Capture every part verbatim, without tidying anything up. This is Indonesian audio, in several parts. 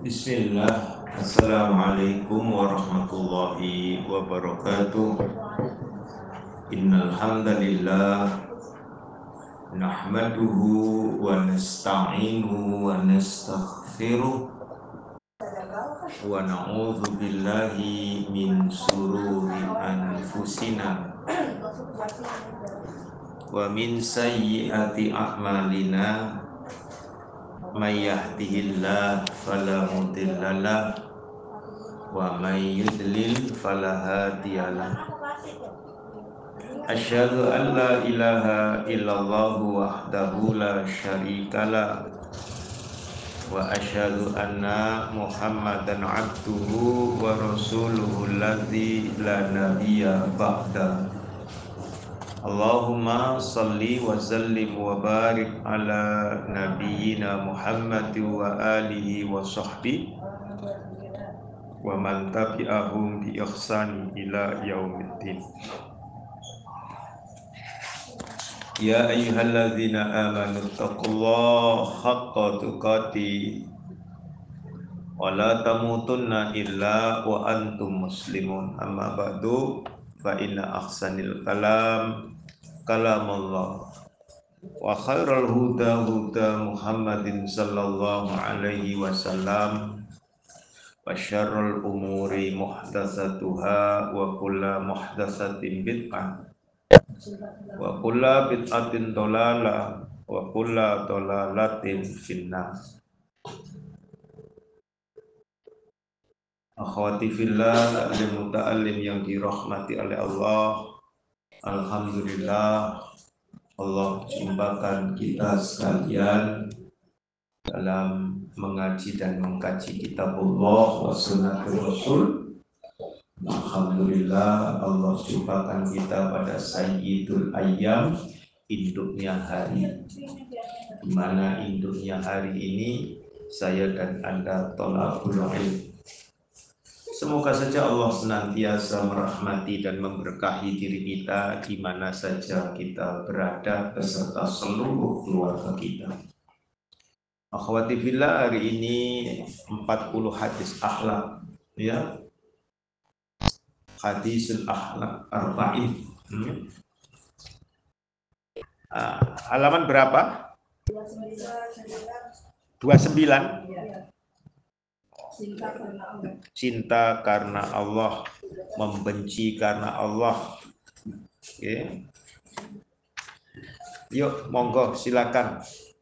Bismillah. Assalamualaikum warahmatullahi wabarakatuh. Innal hamdalillah nahmaduhu wa nasta'inuhu wa nastaghfiruh wa na'udzu billahi min sururi anfusina wa min sayyiati a'malina may yahdihillahu fala mudhillalah wa may yudlil fala hadiyalah. Asyhadu an la ilaha illallah wahdahu la syarikalah wa asyhadu anna Muhammadan abduhu wa rasuluhu alladzi la nabiyya ba'da. Allahumma salli wa sallim wa barik ala nabiyyina Muhammad wa alihi wa sahbihi wa man tabi'ahum bi ihsani ila yaumiddin. Ya ayyuhalladzina amanu taqullaha haqqa tuqatih wa la tamutunna illa wa antum muslimun. Amma ba'du, fa inna ahsanil kalam kalamullah wa khairal huda huda Muhammadin sallallahu alaihi wasallam wa syarrul umuri muhdatsatuha wa kullu muhdatsatin bid'ah wa kulla bid'atin dolalah wa kulla dolalatin finnar. Akhwati fillah, taklim muta'allim yang dirahmati oleh Allah. Alhamdulillah, Allah jumpakan kita sekalian dalam mengaji dan mengkaji kitabullah wa sunnatul rasul. Alhamdulillah, Allah jumpakan kita pada Sayyidul Ayyam, induknya hari, di mana induknya hari ini saya dan Anda tolabul ilm. Semoga saja Allah senantiasa merahmati dan memberkahi diri kita di mana saja kita berada beserta seluruh keluarga kita. Akhwati fillah, hari ini empat puluh hadis akhlak, ya. Hadisul akhlak arba'in. Hmm. Uh, halaman berapa? dua puluh sembilan. Cinta karena Allah. Cinta karena Allah, membenci karena Allah. Oke. Yuk, monggo silakan.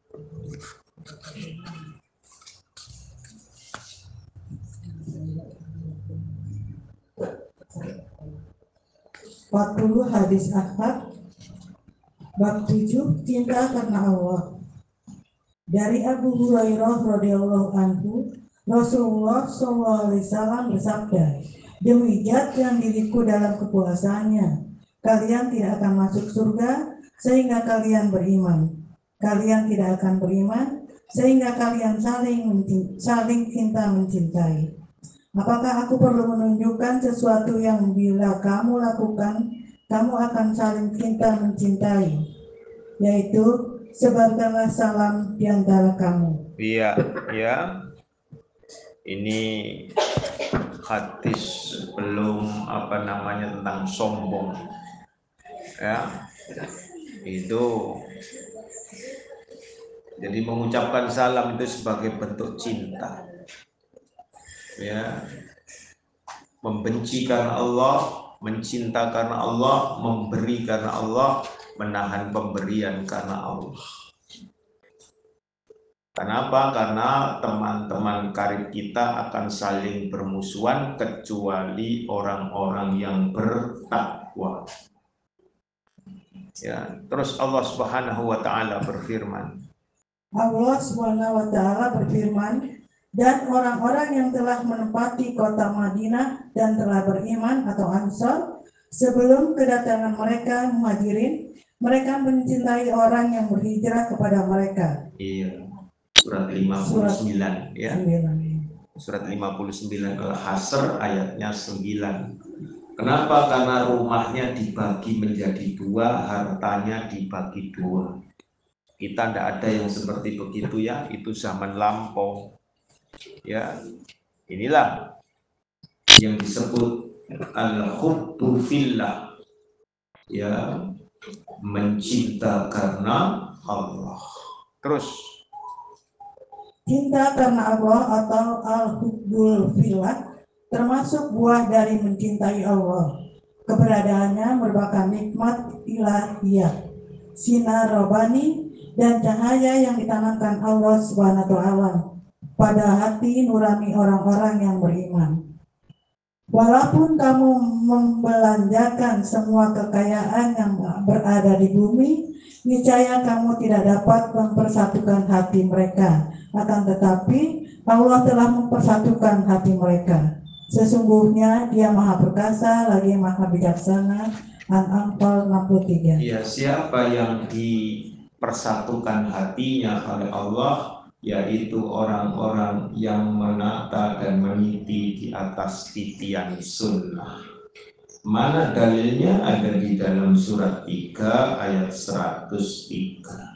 empat puluh hadis akhlak bab tujuh, cinta karena Allah. Dari Abu Hurairah radhiyallahu anhu, Rasulullah shallallahu alaihi wasallam bersabda, demi zat yang diriku dalam kekuasaannya, kalian tidak akan masuk surga sehingga kalian beriman. Kalian tidak akan beriman sehingga kalian saling mencintai, saling cinta mencintai. Apakah aku perlu menunjukkan sesuatu yang bila kamu lakukan, kamu akan saling cinta mencintai, yaitu sebarkanlah salam di antara kamu. Iya, ya. Ini hadis belum apa namanya tentang sombong, ya. Itu jadi mengucapkan salam itu sebagai bentuk cinta, ya. Membenci karena Allah, mencinta karena Allah, memberi karena Allah, menahan pemberian karena Allah. Kenapa? Karena teman-teman karib kita akan saling bermusuhan kecuali orang-orang yang bertakwa. Ya, terus Allah Subhanahu wa taala berfirman. Allah Subhanahu wa taala berfirman, dan orang-orang yang telah menempati kota Madinah dan telah beriman atau Ansar sebelum kedatangan mereka Muhajirin, mereka mencintai orang yang berhijrah kepada mereka. Iya. Surat lima puluh sembilan, ya. Surat lima puluh sembilan Al-Hasr ayatnya sembilan. Kenapa? Karena rumahnya dibagi menjadi dua, hartanya dibagi dua. Kita tidak ada yang seperti begitu, ya. Itu zaman lampau. Ya, inilah yang disebut al-hubbu fillah, ya, mencinta karena Allah. Terus cinta karena Allah atau al-hubbul fillah termasuk buah dari mencintai Allah. Keberadaannya merupakan nikmat ilahiyah, sinar robani, dan cahaya yang ditanamkan Allah Subhanahu wa taala pada hati nurani orang-orang yang beriman. Walaupun kamu membelanjakan semua kekayaan yang berada di bumi, niscaya kamu tidak dapat mempersatukan hati mereka. Akan tetapi Allah telah mempersatukan hati mereka. Sesungguhnya Dia Maha Perkasa lagi Maha Bijaksana. An-Anfal enam puluh tiga. Ya, siapa yang dipersatukan hatinya oleh Allah, yaitu orang-orang yang menata dan meniti di atas titian sunnah. Mana dalilnya? Ada di dalam surat tiga ayat seratus tiga.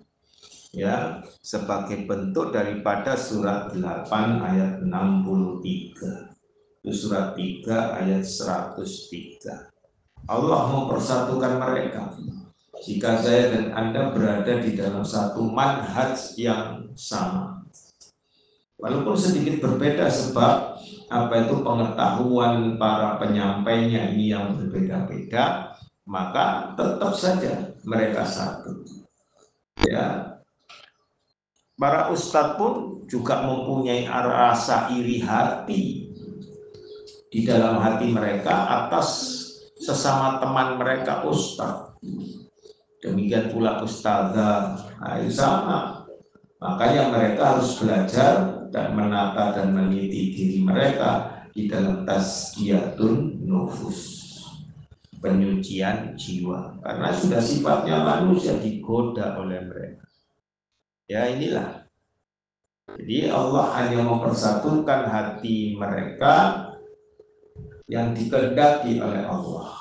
Ya, sebagai bentuk daripada surat delapan ayat enam puluh tiga. Itu surat tiga ayat seratus tiga. Allah mempersatukan mereka. Jika saya dan Anda berada di dalam satu manhaj yang sama, walaupun sedikit berbeda sebab apa itu pengetahuan para penyampainya ini yang berbeda-beda, maka tetap saja mereka satu. Ya, para ustadz pun juga mempunyai rasa iri hati di dalam hati mereka atas sesama teman mereka ustadz. Demikian pula ustazah, nah, sama. Makanya mereka harus belajar dan menata dan meneliti diri mereka di dalam tazkiyatun nufus, penyucian jiwa, karena sudah sifatnya manusia digoda oleh mereka. Ya, inilah. Jadi Allah hanya mempersatukan hati mereka yang dikehendaki oleh Allah.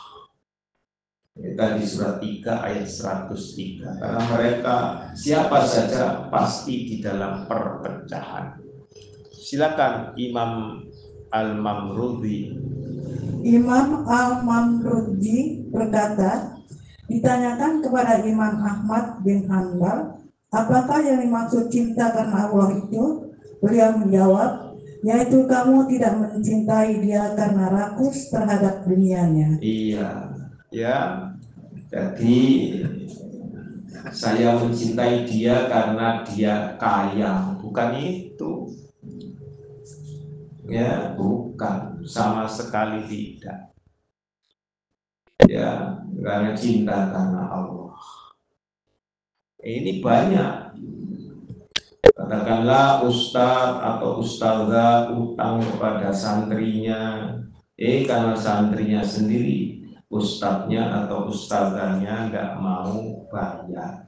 Kita di surat tiga ayat seratus tiga. Karena mereka siapa saja pasti di dalam perpecahan. Silakan Imam Al-Mamrudi. Imam Al-Mamrudi berkata, ditanyakan kepada Imam Ahmad bin Hanbal, apakah yang dimaksud cinta karena Allah itu? Beliau menjawab, yaitu kamu tidak mencintai Dia karena rakus terhadap dunianya. Iya, ya. Jadi saya mencintai dia karena dia kaya, bukan itu. Ya, bukan, sama sekali tidak. Ya, karena cinta karena Allah. Ini banyak. Katakanlah ustadz atau ustazah utang kepada santrinya, eh karena santrinya sendiri, ustadznya atau ustazahnya nggak mau bayar.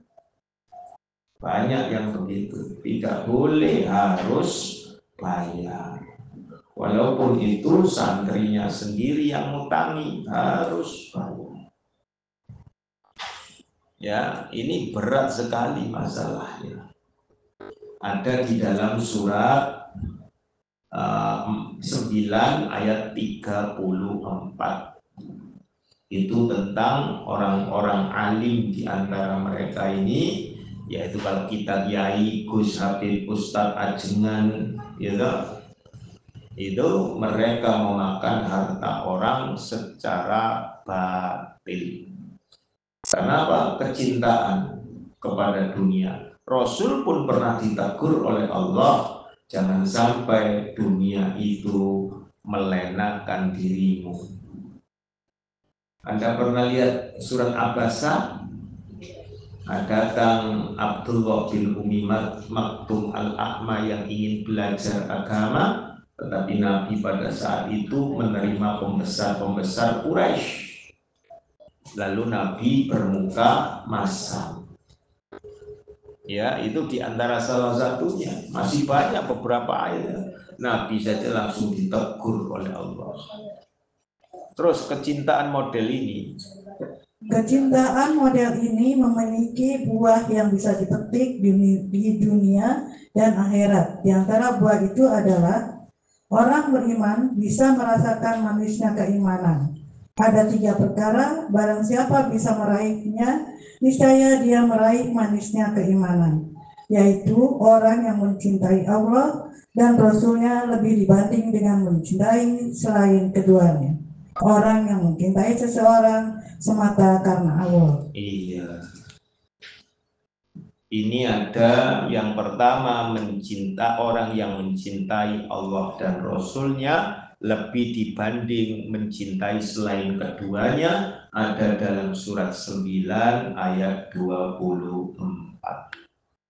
Banyak yang begitu, tidak boleh, harus bayar. Walaupun itu santrinya sendiri yang ngutangi, harus bayar. Ya, ini berat sekali masalahnya. Ada di dalam surat uh, sembilan ayat tiga puluh empat. Itu tentang orang-orang alim di antara mereka ini, yaitu kalau kita kiai, Gus Habib, Ustadz Ajengan, gitu, itu mereka memakan harta orang secara batil. Kenapa? Kecintaan kepada dunia. Rasul pun pernah ditegur oleh Allah, jangan sampai dunia itu melenakan dirimu. Anda pernah lihat surat Abasa? Datang Abdullah bin Umi Maktum al-A'ma yang ingin belajar agama, tetapi Nabi pada saat itu menerima pembesar-pembesar Quraisy. Lalu Nabi bermuka masam. Ya, itu diantara salah satunya. Masih banyak beberapa ayat. Nabi saja langsung ditegur oleh Allah. Terus kecintaan model ini Kecintaan model ini memiliki buah yang bisa dipetik di dunia dan akhirat. Di antara buah itu adalah orang beriman bisa merasakan manisnya keimanan. Ada tiga perkara, barang siapa bisa meraihnya, niscaya dia meraih manisnya keimanan, yaitu orang yang mencintai Allah dan Rasulnya lebih dibanding dengan mencintai selain keduanya. Orang yang mencintai seseorang semata karena Allah. Iya. Ini ada yang pertama, mencinta orang yang mencintai Allah dan Rasulnya lebih dibanding mencintai selain keduanya, ada dalam surat sembilan ayat dua puluh empat.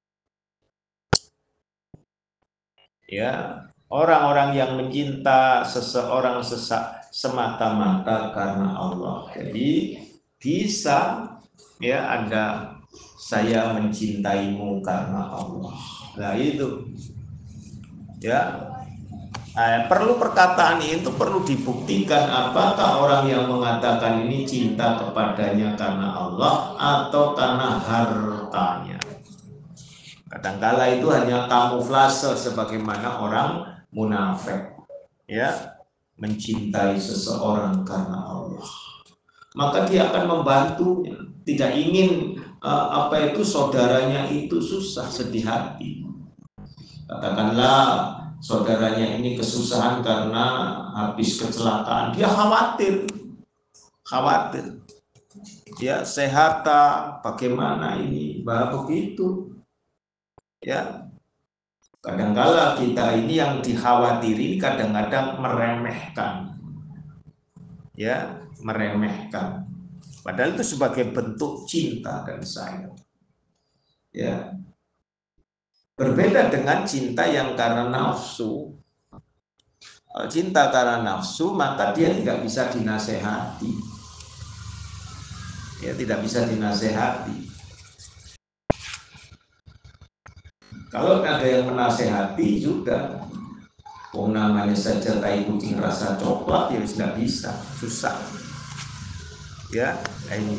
Ya, orang-orang yang mencinta seseorang sesak semata-mata karena Allah. Jadi bisa ya Anda, saya mencintaimu karena Allah. Nah itu ya, eh, perlu perkataan itu perlu dibuktikan apakah orang yang mengatakan ini cinta kepadanya karena Allah atau karena hartanya. Kadangkala itu hanya kamuflase sebagaimana orang munafik ya, mencintai seseorang karena Allah. Maka dia akan membantunya, tidak ingin uh, apa itu saudaranya itu susah, sedih hati. Katakanlah saudaranya ini kesusahan karena habis kecelakaan, dia khawatir, khawatir. Ya, sehat bagaimana ini, bah begitu. Ya, kadangkala kita ini yang dikhawatiri kadang-kadang meremehkan, ya, meremehkan. Padahal itu sebagai bentuk cinta dan sayang. Ya, berbeda dengan cinta yang karena nafsu. Kalau cinta karena nafsu, maka dia tidak bisa dinasehati. Ya, tidak bisa dinasehati. Kalau ada yang menasehati juga, oh namanya saja tai kucing rasa coklat, ya tidak bisa, susah. Ya, ini.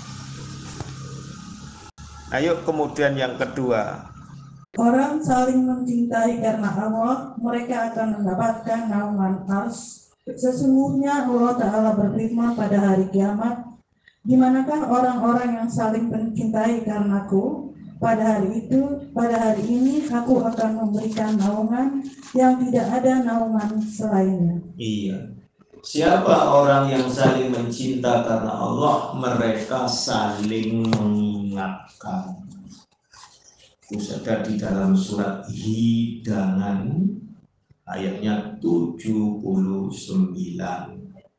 Ayo kemudian yang kedua. Orang saling mencintai karena Allah, mereka akan mendapatkan naungan ars. Sesungguhnya Allah Ta'ala berfirman pada hari kiamat, di manakah orang-orang yang saling mencintai karenaku? Pada hari itu, pada hari ini aku akan memberikan naungan yang tidak ada naungan selainnya. Iya. Siapa orang yang saling mencinta karena Allah, mereka saling mengingatkan. Itu ada di dalam surat Hidangan ayatnya tujuh puluh sembilan.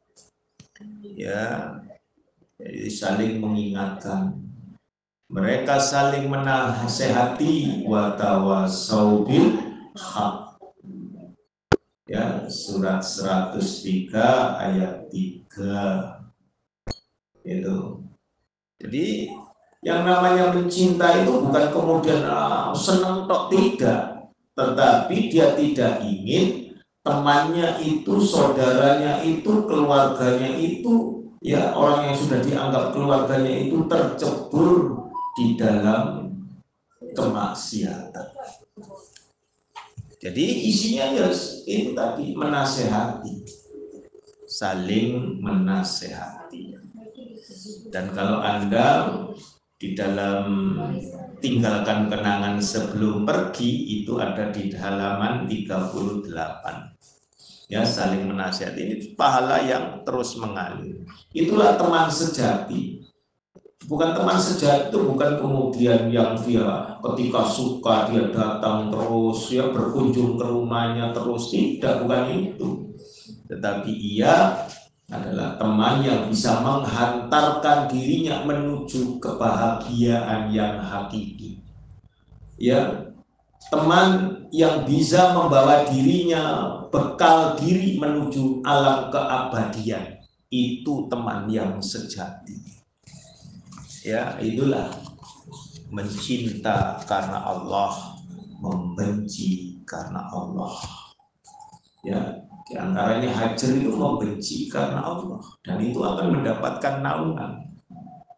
Ya, jadi saling mengingatkan. Mereka saling menasehati, wa tawasau bil haq. Ya, surat seratus tiga ayat tiga. Itu. Jadi yang namanya mencinta itu bukan kemudian ah, senang tok, tidak, tetapi dia tidak ingin temannya itu, saudaranya itu, keluarganya itu, ya orang yang sudah dianggap keluarganya itu tercebur di dalam kemaksiatan. Jadi isinya ya ini tadi, menasehati, saling menasehati. Dan kalau Anda di dalam tinggalkan kenangan sebelum pergi, itu ada di halaman tiga puluh delapan. Ya, saling menasihati, ini pahala yang terus mengalir. Itulah teman sejati. Bukan teman sejati itu bukan kemudian yang dia ketika suka dia datang terus, ya berkunjung ke rumahnya terus, tidak, bukan itu. Tetapi ia adalah teman yang bisa menghantarkan dirinya menuju kebahagiaan yang hakiki. Ya, teman yang bisa membawa dirinya, bekal diri menuju alam keabadian, itu teman yang sejati. Ya, itulah mencinta karena Allah, membenci karena Allah. Ya, di antaranya Hajar itu membenci karena Allah, dan itu akan mendapatkan naungan.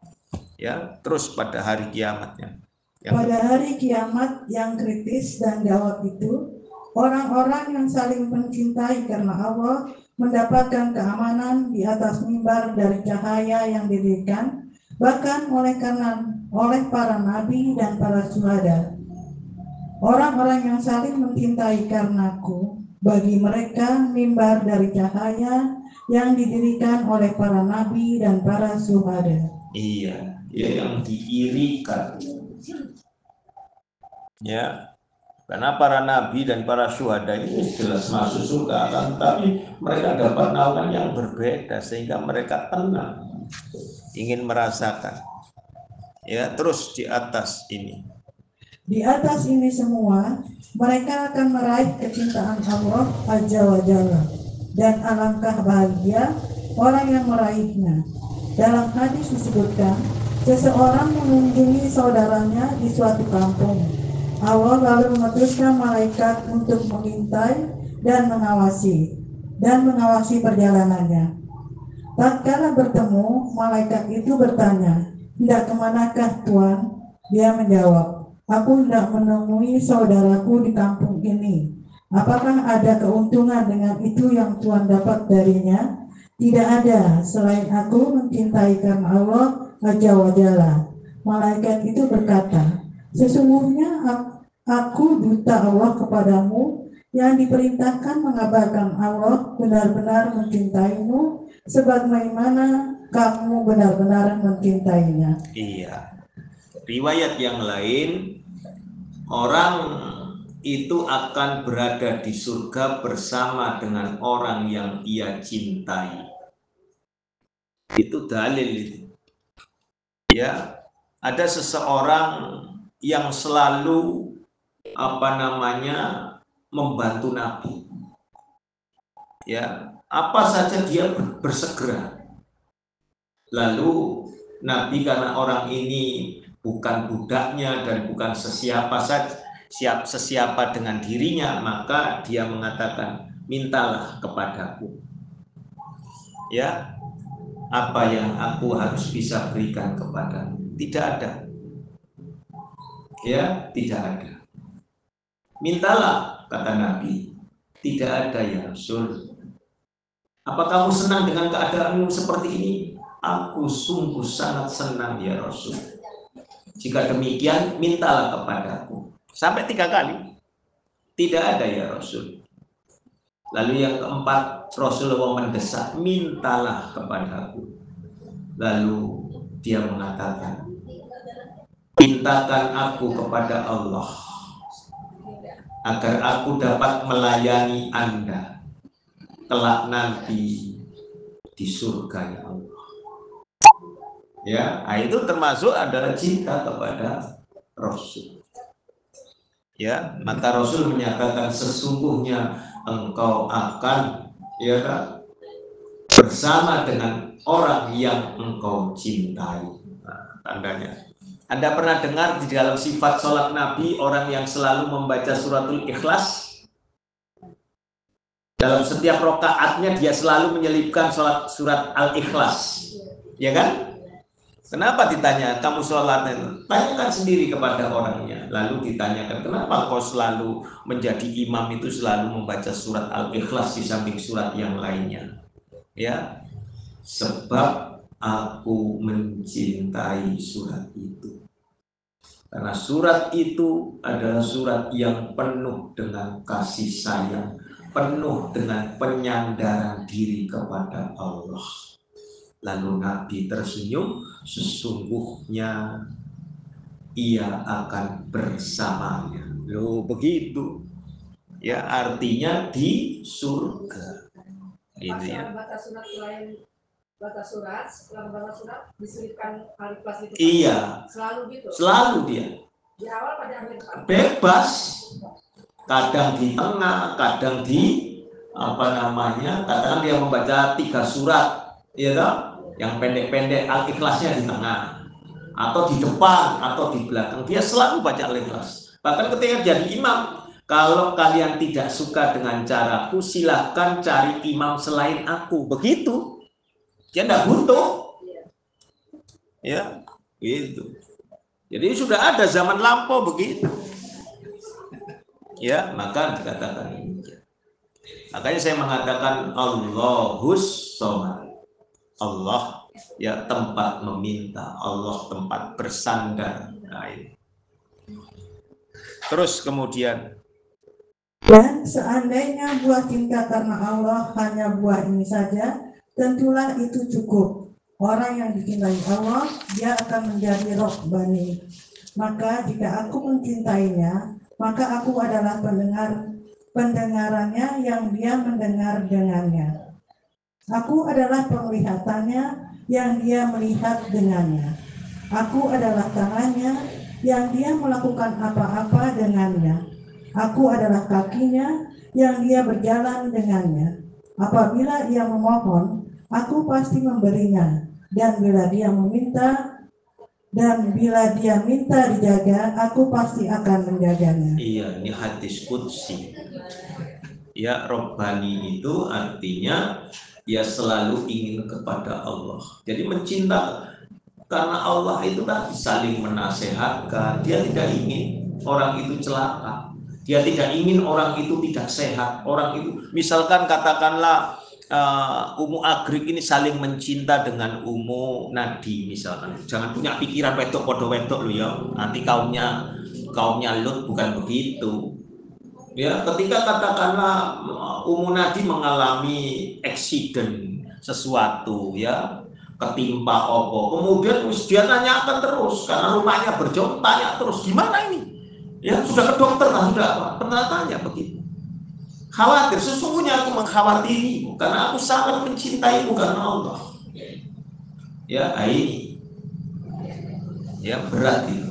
Ya, terus pada hari kiamatnya. Yang pada hari kiamat yang kritis dan gawat itu, orang-orang yang saling mencintai karena Allah mendapatkan keamanan di atas mimbar dari cahaya yang didirikan, bahkan oleh karena oleh para nabi dan para syuhada. Orang-orang yang saling mencintai karenaku, bagi mereka mimbar dari cahaya yang didirikan oleh para nabi dan para syuhada. Iya, ya yang diirikan. Ya, karena para nabi dan para syuhada ini jelas masuk surga, kan? Tapi mereka dapat naungan yang berbeda sehingga mereka tenang, ingin merasakan. Ya, terus di atas ini. Di atas ini semua, mereka akan meraih kecintaan Allah Azza wa Jalla, dan alangkah bahagia orang yang meraihnya. Dalam hadis disebutkan, seseorang mengunjungi saudaranya di suatu kampung. Allah lalu mengutuskan malaikat untuk mengintai dan mengawasi dan mengawasi perjalanannya. Tatkala bertemu, malaikat itu bertanya, "Hendak kemanakah Tuan?" Dia menjawab, "Aku hendak menemui saudaraku di kampung ini. Apakah ada keuntungan dengan itu yang Tuan dapat darinya?" "Tidak ada, selain aku mencintai karena Allah Azza wa Jalla." Malaikat itu berkata, "Sesungguhnya aku duta Allah kepadamu yang diperintahkan mengabarkan Allah benar-benar mencintaimu sebagaimana kamu benar-benar mencintainya." Iya. Riwayat yang lain, orang itu akan berada di surga bersama dengan orang yang ia cintai. Itu dalil. Ya, ada seseorang yang selalu apa namanya membantu Nabi. Ya, apa saja dia bersegera. Lalu Nabi karena orang ini bukan budaknya dan bukan sesiapa saja, siap sesiapa dengan dirinya, maka dia mengatakan, "Mintalah kepadaku. Ya, apa yang aku harus bisa berikan kepadamu?" Tidak ada. Ya, tidak ada. "Mintalah," kata Nabi. "Tidak ada ya Rasul." "Apa kamu senang dengan keadaanmu seperti ini?" "Aku sungguh sangat senang ya Rasul." "Jika demikian, mintalah kepadaku." Sampai tiga kali. Tidak ada ya Rasul. Lalu yang keempat, Rasulullah mendesak, "Mintalah kepadaku." Lalu dia mengatakan, "Mintakan aku kepada Allah agar aku dapat melayani Anda kelak nanti di surga ya Allah." Ya, nah itu termasuk adalah cinta kepada Rasul. Ya, maka Rasul menyatakan, "Sesungguhnya engkau akan ya bersama dengan orang yang engkau cintai." Nah, tandanya. Anda pernah dengar di dalam sifat sholat Nabi orang yang selalu membaca suratul Ikhlas? Dalam setiap rokaatnya dia selalu menyelipkan sholat surat Al-Ikhlas, ya kan? Kenapa ditanya kamu sholat? Tanyakan sendiri kepada orangnya. Lalu ditanyakan, kenapa kau selalu menjadi imam itu selalu membaca surat Al-Ikhlas di samping surat yang lainnya? Ya, sebab aku mencintai surat itu. Karena surat itu adalah surat yang penuh dengan kasih sayang, penuh dengan penyandaran diri kepada Allah. Lalu Nabi tersenyum, "Sesungguhnya ia akan bersamanya." Loh, begitu. Ya, artinya di surga. Ini ya. Baca surat lain, baca surat, setelah baca surat diselipkan Al-Ikhlas itu. Iya. Selalu gitu. Selalu dia. Di awal pada akhir. Bebas. Kadang di tengah, kadang di apa namanya? Kadang dia membaca tiga surat, ya toh? Yang pendek-pendek, Al-Ikhlasnya di tengah, atau di depan, atau di belakang. Dia selalu baca Al-Ikhlas. Bahkan ketika jadi imam, "Kalau kalian tidak suka dengan caraku, silahkan cari imam selain aku." Begitu. Dia tidak butuh. Ya. Gitu. Jadi sudah ada zaman lampau begitu. Ya, maka dikatakan demikian. Makanya saya mengatakan Allahus Somad. Allah ya tempat meminta, Allah tempat bersandar. Nah, ini. Terus kemudian, dan seandainya buah cinta karena Allah hanya buah ini saja, tentulah itu cukup. Orang yang dicintai Allah, dia akan menjadi rohbani. Maka jika aku mencintainya, maka aku adalah pendengar pendengarannya yang dia mendengar dengannya. Aku adalah penglihatannya yang dia melihat dengannya. Aku adalah tangannya yang dia melakukan apa-apa dengannya. Aku adalah kakinya yang dia berjalan dengannya. Apabila ia memohon, aku pasti memberinya. Dan bila dia meminta, dan bila dia minta dijaga, aku pasti akan menjaganya. iya, ini hadis qudsi. Ya, Robbani itu artinya ya selalu ingin kepada Allah. Jadi mencinta karena Allah itu kan saling menasehatkan. Dia tidak ingin orang itu celaka. Dia tidak ingin orang itu tidak sehat. Orang itu, misalkan katakanlah uh, Umu Agrik ini saling mencinta dengan Umu Nadi misalkan. Jangan punya pikiran wedok podo wedok lo ya. Nanti kaumnya kaumnya Lut bukan begitu. Ya, ketika katakanlah Umu Nadi mengalami accident sesuatu ya, ketimpa opo, kemudian dia tanyakan terus karena rumahnya berjauh, tanya terus gimana ini? Ya sudah ke dokter lah, sudah apa? Pernah tanya begitu. Khawatir, sesungguhnya aku mengkhawatirimu karena aku sangat mencintaimu karena Allah. Ya ini, ya berat itu.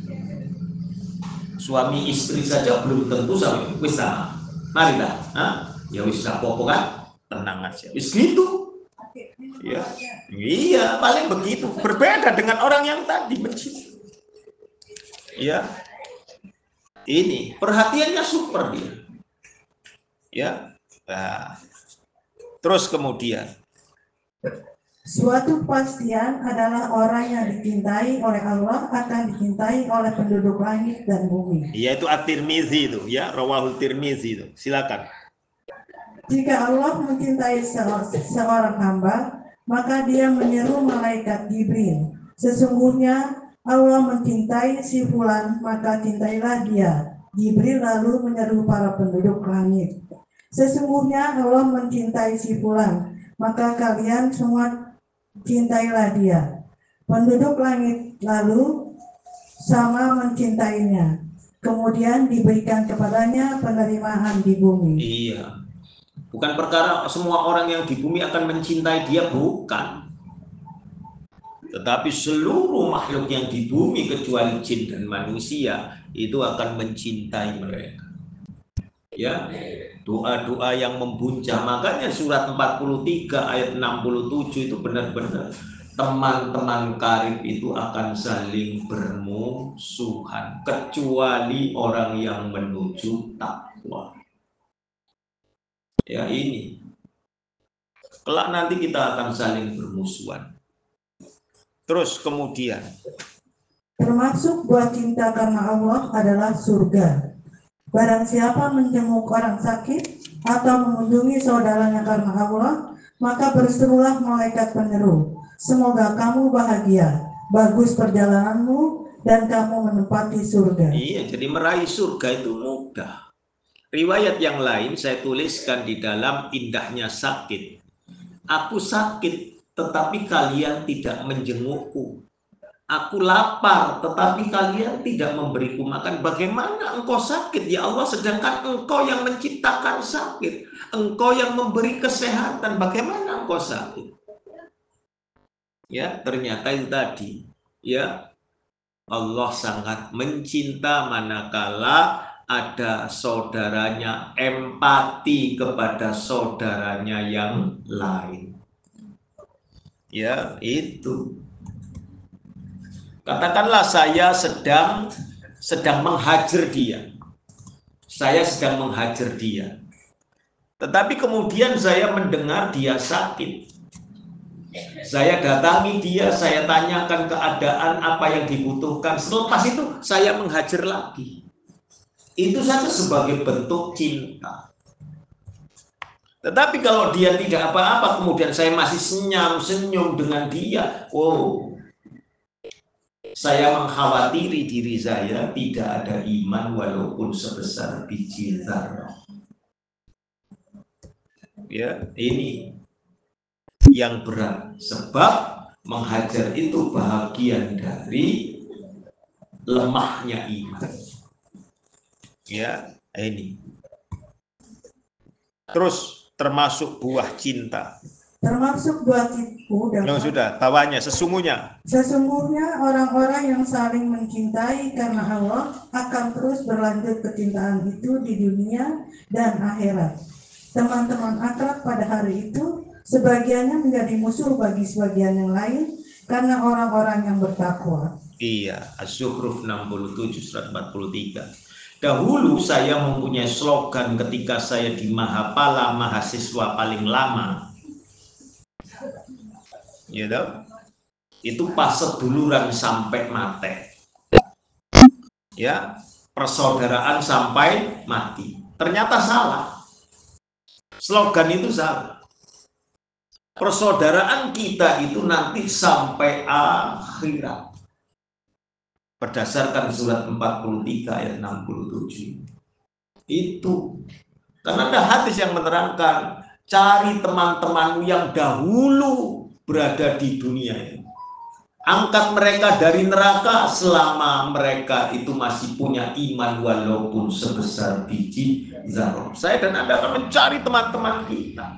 Suami istri saja belum tentu sama wis sama. Mari dah, ha? Ya wis apa-apa kan? Tenang aja. Wis gitu. Ya. Iya, paling begitu. Berbeda dengan orang yang tadi mencintai. Ya. Ini perhatiannya super dia. Ya. Nah. Terus kemudian Suatu kepastian adalah orang yang dicintai oleh Allah akan dicintai oleh penduduk langit dan bumi. Yaitu At-Tirmizi itu, ya, Rawahul Tirmizi itu. Silakan. Jika Allah mencintai seorang hamba, maka dia menyeru malaikat Jibril. Sesungguhnya Allah mencintai si fulan, maka cintailah dia. Jibril lalu menyeru para penduduk langit. Sesungguhnya Allah mencintai si fulan, maka kalian semua cintailah dia. Penduduk langit lalu sama mencintainya. Kemudian diberikan kepadanya penerimaan di bumi. Iya. Bukan perkara semua orang yang di bumi akan mencintai dia, bukan. Tetapi seluruh makhluk yang di bumi kecuali jin dan manusia itu akan mencintai mereka. Ya, doa-doa yang membuncah. Makanya surat empat puluh tiga ayat enam puluh tujuh itu benar-benar teman-teman karib itu akan saling bermusuhan kecuali orang yang menuju takwa. Ya ini. Kelak nanti kita akan saling bermusuhan. Terus kemudian termasuk buah cinta karena Allah adalah surga. Barang siapa menjenguk orang sakit atau mengunjungi saudaranya karena Allah, maka berserulah malaikat penyeru, semoga kamu bahagia, bagus perjalananmu, dan kamu menempati surga. Iya, jadi meraih surga itu mudah. Riwayat yang lain saya tuliskan di dalam indahnya sakit. Aku sakit, tetapi kalian tidak menjengukku. Aku lapar, tetapi kalian tidak memberiku makan. Bagaimana engkau sakit, ya Allah, sedangkan engkau yang menciptakan sakit. Engkau yang memberi kesehatan. Bagaimana engkau sakit? Ya, ternyata itu tadi. Ya, Allah sangat mencinta manakala ada saudaranya empati kepada saudaranya yang lain. Ya, itu. Katakanlah saya sedang sedang menghajar dia. Saya sedang menghajar dia. Tetapi kemudian saya mendengar dia sakit. Saya datangi dia, saya tanyakan keadaan apa yang dibutuhkan. Selepas itu saya menghajar lagi. Itu saja sebagai bentuk cinta. Tetapi kalau dia tidak apa-apa, kemudian saya masih senyum-senyum dengan dia, oh, saya mengkhawatiri diri saya tidak ada iman walaupun sebesar biji zarah. Ya, ini yang berat, sebab menghajar itu bahagian dari lemahnya iman. Ya, ini. Terus termasuk buah cinta. Termasuk buah itu Yang sudah tawanya sesungguhnya. Sesungguhnya orang-orang yang saling mencintai karena Allah akan terus berlanjut kecintaan itu di dunia dan akhirat. Teman-teman akrab pada hari itu sebagiannya menjadi musuh bagi sebagian yang lain karena orang-orang yang bertakwa. Iya, Az-Zukhruf enam puluh tujuh seratus empat puluh tiga. Dahulu saya mempunyai slogan ketika saya di Mahapala, mahasiswa paling lama. Ya, tahu? Itu pas seduluran sampai mati. Ya, persaudaraan sampai mati. Ternyata salah. Slogan itu salah. Persaudaraan kita itu nanti sampai akhirat. Berdasarkan surat empat puluh tiga ayat enam puluh tujuh. Itu. Karena ada hadis yang menerangkan, cari teman-temanmu yang dahulu berada di dunia ini. Angkat mereka dari neraka selama mereka itu masih punya iman walaupun sebesar biji zarah. Saya dan Anda akan mencari teman-teman kita.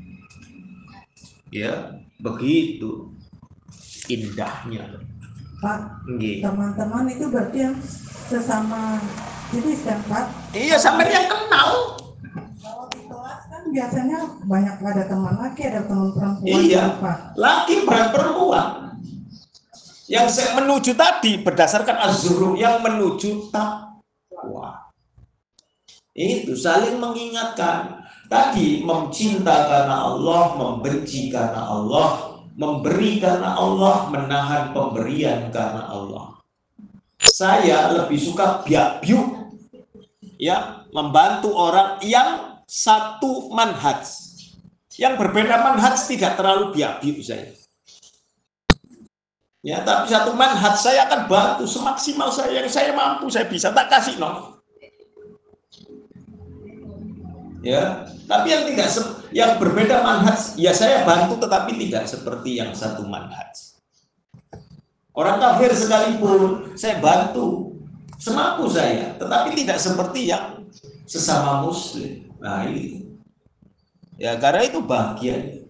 Ya, begitu indahnya. Pak, Nggih. teman-teman itu berarti yang sesama jenis kan Pak? Iya, sampai yang kenal. Kalau di kelas kan biasanya banyak ada teman laki, ada teman perempuan. Iya, Pak. laki dan perempuan. Yang saya menuju tadi berdasarkan Az-Zukhruf yang menuju takwa. Itu saling mengingatkan. Tadi mencinta karena Allah, membenci karena Allah, memberi karena Allah, menahan pemberian karena Allah. Saya lebih suka biak-biuk, ya, membantu orang yang satu manhaj. Yang berbeda manhaj tidak terlalu biak-biuk saya. Ya, tapi satu manhaj saya akan bantu semaksimal saya yang saya mampu, saya bisa tak kasih no. Ya, tapi yang tidak yang berbeda manhaj, ya saya bantu tetapi tidak seperti yang satu manhaj. Orang kafir sekalipun saya bantu semampu saya, tetapi tidak seperti yang sesama muslim. Nah, itu. Ya, karena itu bagian.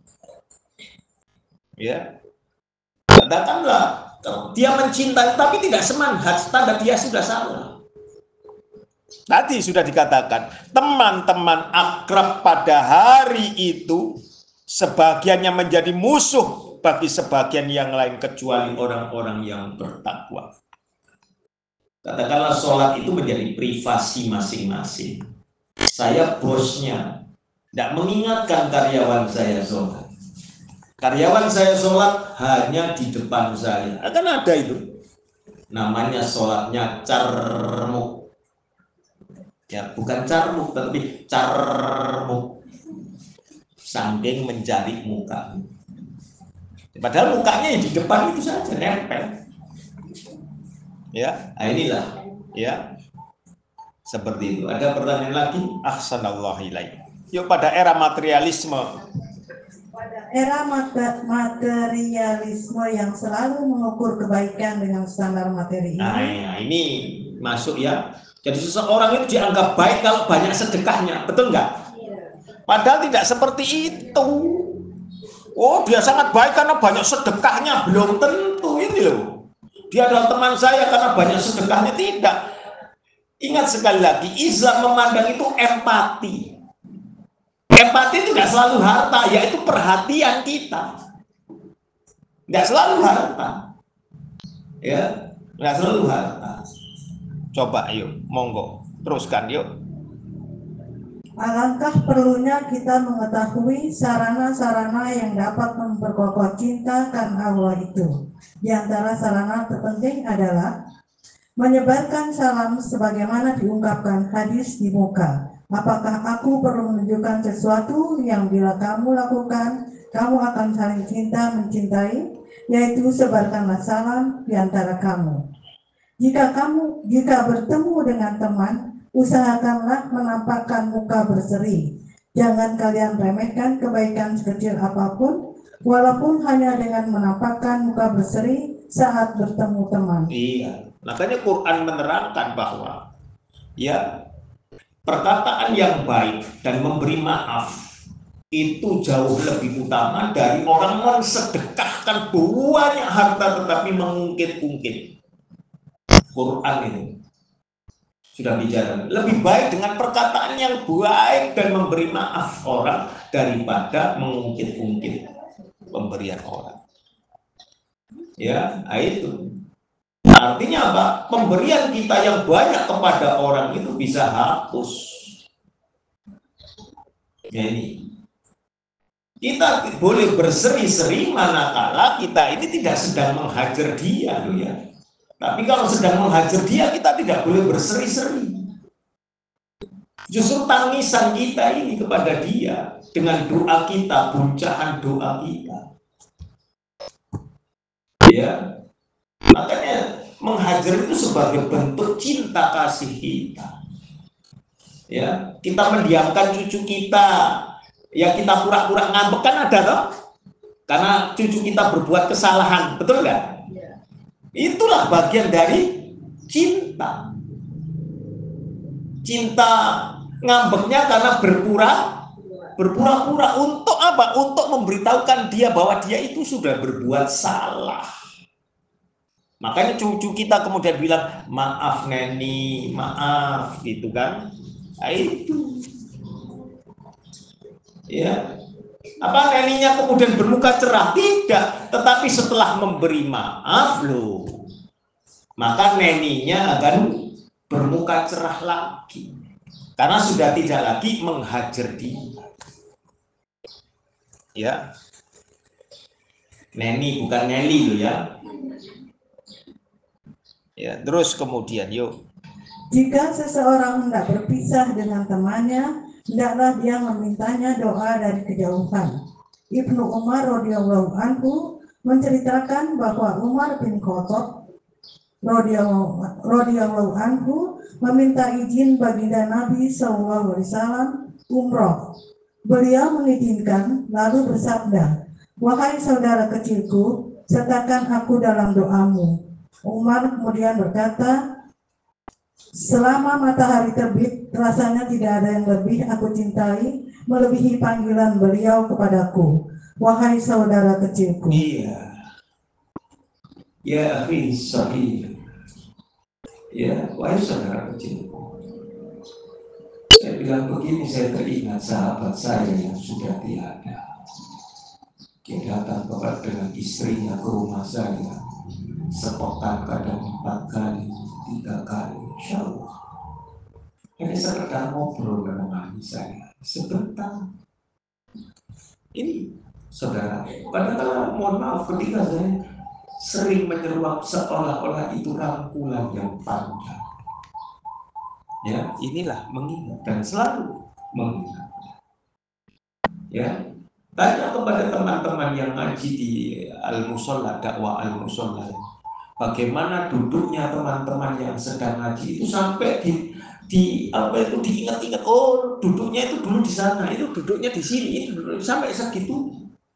Ya. Katakanlah dia mencintai tapi tidak semanhaj, tanda dia sudah salah. Tadi sudah dikatakan, teman-teman akrab pada hari itu sebagiannya menjadi musuh bagi sebagian yang lain kecuali orang-orang yang bertakwa. Katakanlah sholat itu menjadi privasi masing-masing. Saya bosnya, tidak mengingatkan karyawan saya sholat. Karyawan saya sholat hanya di depan saya. Akan ada itu. Namanya sholatnya carmuk. Ya, bukan carmuk, tapi carmuk. Saking mencari muka. Padahal mukanya di depan itu saja, nempel. Ya, nah inilah. Ya, seperti itu. Ada pertanyaan lagi? Ahsanallahu ilaik. Yuk, pada era materialisme. Pada era materialisme yang selalu mengukur kebaikan dengan standar materi ini. Nah, ya, ini masuk ya. Jadi seseorang itu dianggap baik kalau banyak sedekahnya, betul nggak? Padahal tidak seperti itu. Oh, dia sangat baik karena banyak sedekahnya, belum tentu ini loh. Dia adalah teman saya karena banyak sedekahnya, tidak. Ingat sekali lagi, Islam memandang itu empati. Empati tidak selalu harta, yaitu perhatian kita. Tidak selalu harta. Ya, tidak selalu harta. Coba ayo, monggo, teruskan yuk. Alangkah perlunya kita mengetahui sarana-sarana yang dapat memperkokoh cinta karena Allah itu. Di antara sarana terpenting adalah menyebarkan salam sebagaimana diungkapkan hadis di muka. Apakah aku perlu menunjukkan sesuatu yang bila kamu lakukan, kamu akan saling cinta mencintai, yaitu sebarkanlah salam di antara kamu. Jika kamu jika bertemu dengan teman, usahakanlah menampakkan muka berseri. Jangan kalian remehkan kebaikan sekecil apapun, walaupun hanya dengan menampakkan muka berseri saat bertemu teman. Iya, makanya Quran menerangkan bahwa ya perkataan yang baik dan memberi maaf itu jauh lebih utama dari orang mensedekahkan banyak harta tetapi mengungkit-ungkit. Quran ini sudah bicara lebih baik dengan perkataan yang baik dan memberi maaf orang daripada mengungkit-ungkit pemberian orang. Ya, itu artinya apa? Pemberian kita yang banyak kepada orang itu bisa hapus. Ya, ini kita boleh berseri-seri manakala kita ini tidak sedang menghajar dia, loh ya. Tapi kalau sedang menghajar dia, kita tidak boleh berseri-seri. Justru tangisan kita ini kepada dia dengan doa kita, buncahan doa kita. Ya, makanya menghajar itu sebagai bentuk cinta kasih kita. Ya, kita mendiamkan cucu kita, ya kita pura-pura ngambek kan ada toh? Karena cucu kita berbuat kesalahan, betul nggak? Itulah bagian dari cinta. Cinta ngambeknya karena berpura berpura-pura untuk apa? Untuk memberitahukan dia bahwa dia itu sudah berbuat salah. Makanya cucu kita kemudian bilang, maaf Neni, maaf, gitu kan? Nah, itu. Ya. Apa neninya kemudian bermuka cerah? Tidak, tetapi setelah memberi maaf loh, maka neninya akan bermuka cerah lagi karena sudah tidak lagi menghajar dia. Ya, neni bukan Nelly loh ya. Ya, terus kemudian yuk. Jika seseorang hendak berpisah dengan temannya, hendaklah dia memintanya doa dari kejauhan. Ibnu Umar radhiyallahu anhu menceritakan bahwa Umar bin Khattab radhiyallahu anhu meminta izin baginda Nabi sallallahu alaihi wasallam umroh. Beliau mengizinkan lalu bersabda, "Wahai saudara kecilku, sertakan aku dalam doamu." Umar kemudian berkata, "Selama matahari terbit, rasanya tidak ada yang lebih aku cintai melebihi panggilan beliau kepadaku, wahai saudara kecilku." Iya. Ya, akhi sahih. Ya, wahai saudara kecilku. Saya bilang begini, saya teringat sahabat saya yang sudah tiada. Dia datang bapak dengan istrinya ke rumah saya. Sepekan kadang empat kali, tiga kali, insya Allah. Ini sekedar ngobrol menemani saya sebentar. Ini saudara, padahal mohon maaf ketika saya sering menyeruak seolah-olah itu rangkulan yang panjang. Ya, inilah mengingat dan selalu mengingat. Ya, tanya kepada teman-teman yang ngaji di Al-Musolla, dakwah Al-Musolla, bagaimana duduknya teman-teman yang sedang ngaji itu sampai di di apa itu diingat-ingat, oh duduknya itu dulu di sana, itu duduknya di sini, itu duduk, sampai segitu.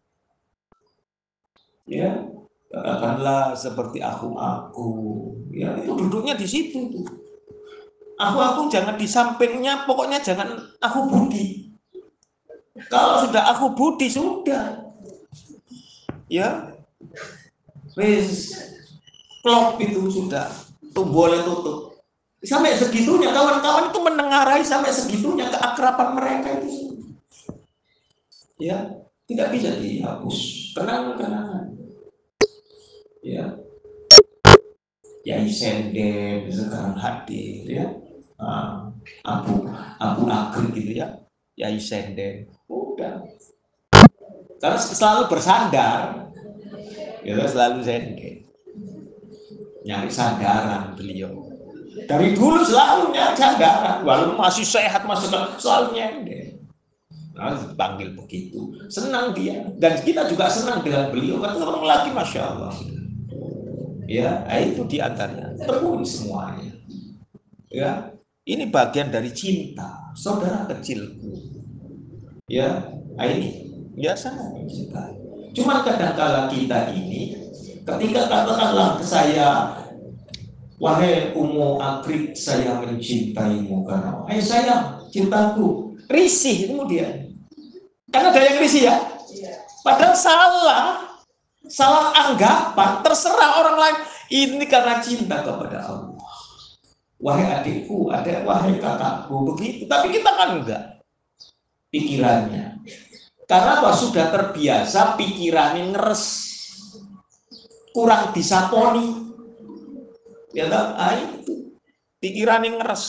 Ya, katakanlah seperti aku-aku, ya itu duduknya di situ tuh. Aku-aku jangan di sampingnya, pokoknya jangan aku budi. Kalau sudah aku budi sudah, ya, wis klop itu sudah, tuh boleh tutup. Sampai segitunya kawan-kawan itu menengarai sampai segitunya keakraban mereka itu. Ya, tidak bisa dihapus kenangan-kenangan. Ya, Yai Senden sekarang hadir, ya, uh, Abu Abu Agri gitu ya, Yai Senden, udah. Karena selalu bersandar, ya selalu Senden. Nyari sandaran beliau. Dari dulu selalu nyari sandaran, walaupun masih sehat, masih selalu nyender. Nah, dipanggil begitu, senang dia, dan kita juga senang dengan beliau. Kata orang lagi, masya Allah. Ya, itu diantaranya, penuhi semuanya. Ya, ini bagian dari cinta, saudara kecilku. Ya, ini biasa sekali. Cuma kadang-kala kita ini, ketika katakanlah saya, wahai Ummu Akrik, saya mencintaimu karena, eh sayang, cintaku, risih kemudian. Karena ada yang risih ya. Padahal salah, salah anggapan, terserah orang lain. Ini karena cinta kepada Allah. Wahai adikku, ada wahai kakakku, begitu. Tapi kita kan enggak pikirannya. Karena apa? Sudah terbiasa pikirannya ngeres, kurang disaponi. Ya tak? Ah, itu pikirannya ngeres.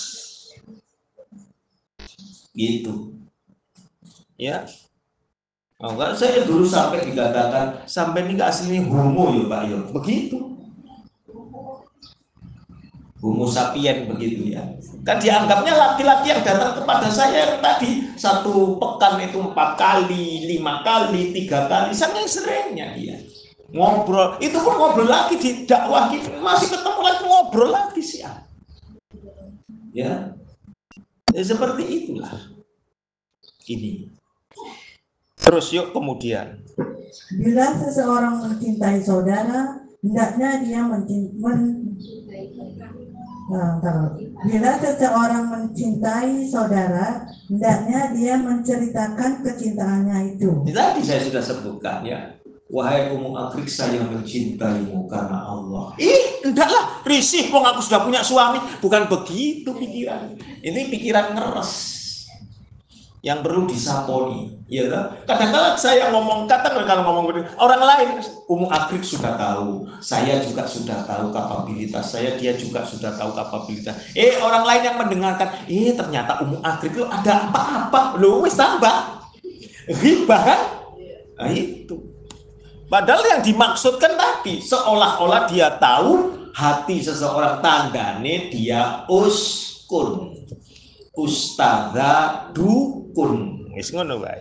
Gitu. Ya. Oh, enggak, saya dulu sampai dikatakan sampai ini aslinya homo ya Pak ya. Begitu. Homo sapien begitu ya. Kan dianggapnya laki-laki yang datang kepada saya yang tadi satu pekan itu empat kali, lima kali, tiga kali, saking seringnya dia ngobrol. Itu pun ngobrol lagi di dakwah gitu, masih ketemu lagi ngobrol lagi sih. Ya, ya seperti itulah. Ini. Terus yuk kemudian. Bila seseorang mencintai saudara, hendaknya dia mencintai. Nah, bila seseorang mencintai saudara, hendaknya dia menceritakan kecintaannya itu. Tadi saya sudah sebutkan ya. Wahai Ummu Akrik, saya mencintaimu karena Allah. Ih, enggaklah, risih, kok aku sudah punya suami. Bukan begitu pikiran. Ini pikiran ngeres yang perlu disaponi, ya kan? Kadang-kadang saya ngomong, katakan kalau ngomong begini, orang lain, Ummu Akrik sudah tahu, saya juga sudah tahu kapabilitas saya, dia juga sudah tahu kapabilitas. Eh, orang lain yang mendengarkan, eh ternyata Ummu Akrik itu ada apa-apa, loh, wis tambah, ribah kan? Nah, itu. Padahal yang dimaksudkan tadi, seolah-olah dia tahu hati seseorang, tandane dia uskun. Ustadza dukun, wis ngono wae.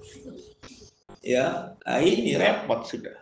Ya, nah ini repot sudah.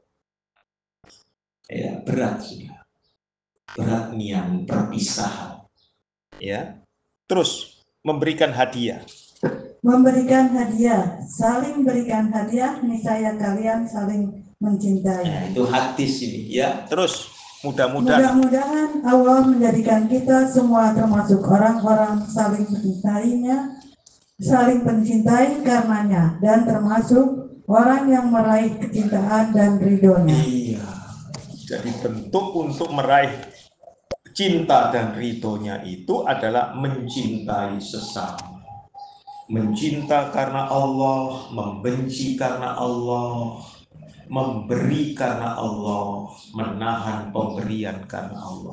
Ya, berat sudah. Berat nian perpisahan. Ya. Terus memberikan hadiah. Memberikan hadiah, saling berikan hadiah, niscaya kalian saling mencintai. Nah, itu hadis ini, ya. Terus mudah-mudahan Mudah-mudahan Allah menjadikan kita semua termasuk orang-orang saling mencintainya, saling mencintai karenanya, dan termasuk orang yang meraih kecintaan dan ridhonya. Iya. Jadi bentuk untuk meraih cinta dan ridhonya itu adalah mencintai sesama. Mencinta karena Allah, membenci karena Allah, memberi karena Allah, menahan pemberian karena Allah.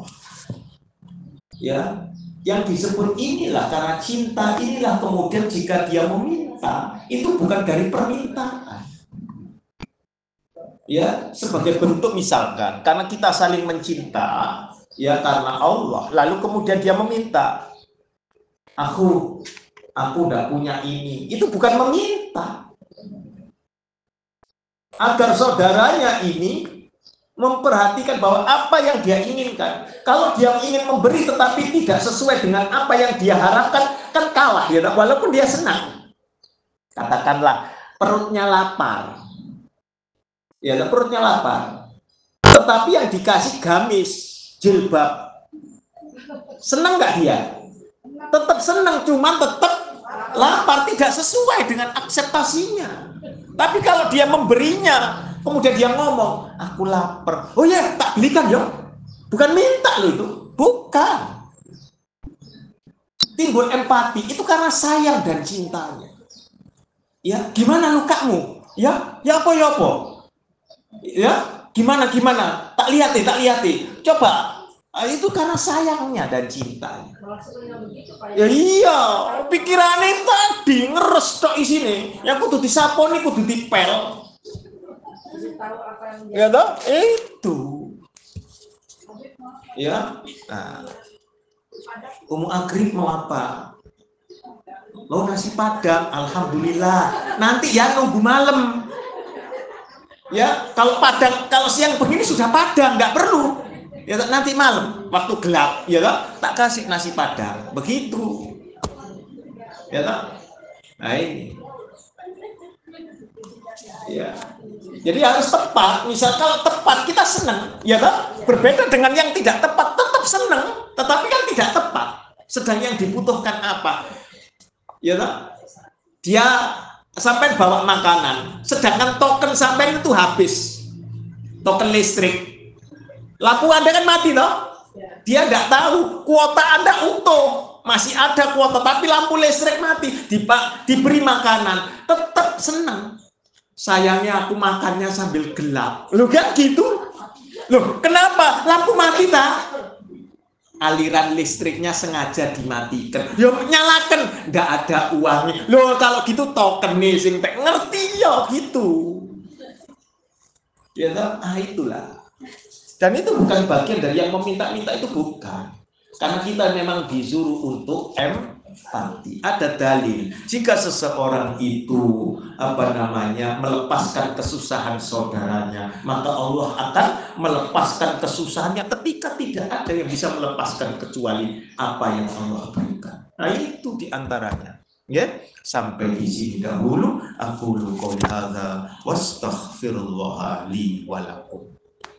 Ya, yang disebut inilah karena cinta inilah kemudian jika dia meminta itu bukan dari permintaan. Ya, sebagai bentuk misalkan karena kita saling mencinta ya karena Allah, lalu kemudian dia meminta, aku aku udah punya ini, itu bukan meminta. Agar saudaranya ini memperhatikan bahwa apa yang dia inginkan. Kalau dia ingin memberi tetapi tidak sesuai dengan apa yang dia harapkan, kan kalah ya, walaupun dia senang. Katakanlah perutnya lapar. Ya, perutnya lapar. Tetapi yang dikasih gamis, jilbab. Senang nggak dia? Tetap senang, cuman tetap lapar, tidak sesuai dengan akseptasinya. Tapi kalau dia memberinya, kemudian dia ngomong, aku lapar. Oh ya, tak belikan ya. Bukan minta loh itu. Bukan. Timbul empati. Itu karena sayang dan cintanya. Ya, gimana lukamu? Ya, ya apa ya apa? Ya, gimana gimana? Tak lihat tak lihat. Coba Ah, itu karena sayangnya dan cintanya. Malah sebenarnya begitu Pak. Ya iya, pikirannya tadi ngeres tok isine. Yang kudu disaponi, kudu dipel. Jadi tahu apa yang Ya toh? Itu. Ya. Nah. Umu Agrib mau apa? Lo nasi padang, alhamdulillah. Nanti ya nunggu malam. Ya, kalau padang, kalau siang begini sudah padang, nggak perlu. Ya nanti malam, waktu gelap, ya toh, tak kasih nasi padang. Begitu. Ya toh? Nah ini. Ya. Jadi harus tepat. Misal kalau tepat kita senang, ya toh? Berbeda dengan yang tidak tepat, tetap senang, tetapi kan tidak tepat. Sedang yang dibutuhkan apa? Ya toh? Dia sampai bawa makanan, sedangkan token sampai itu habis. Token listrik. Lampu Anda kan mati toh? Dia nggak tahu, kuota Anda utuh, masih ada kuota, tapi lampu listrik mati, diberi makanan, tetap senang. Sayangnya aku makannya sambil gelap. Loh kan gitu? Loh kenapa? Lampu mati tak? Aliran listriknya sengaja dimatikan. Ya nyalakan, nggak ada uangnya. Loh kalau gitu token nih sing tek ngerti ya gitu. Ya ah itulah. Dan itu bukan bagian dari yang meminta-minta, itu bukan. Karena kita memang disuruh untuk empati. Ada dalil. Jika seseorang itu apa namanya melepaskan kesusahan saudaranya, maka Allah akan melepaskan kesusahannya ketika tidak ada yang bisa melepaskan kecuali apa yang Allah berikan. Nah itu diantaranya. Ya, sampai di sini dahulu. Aku qouli hadza wastaghfirullah li wa lakum.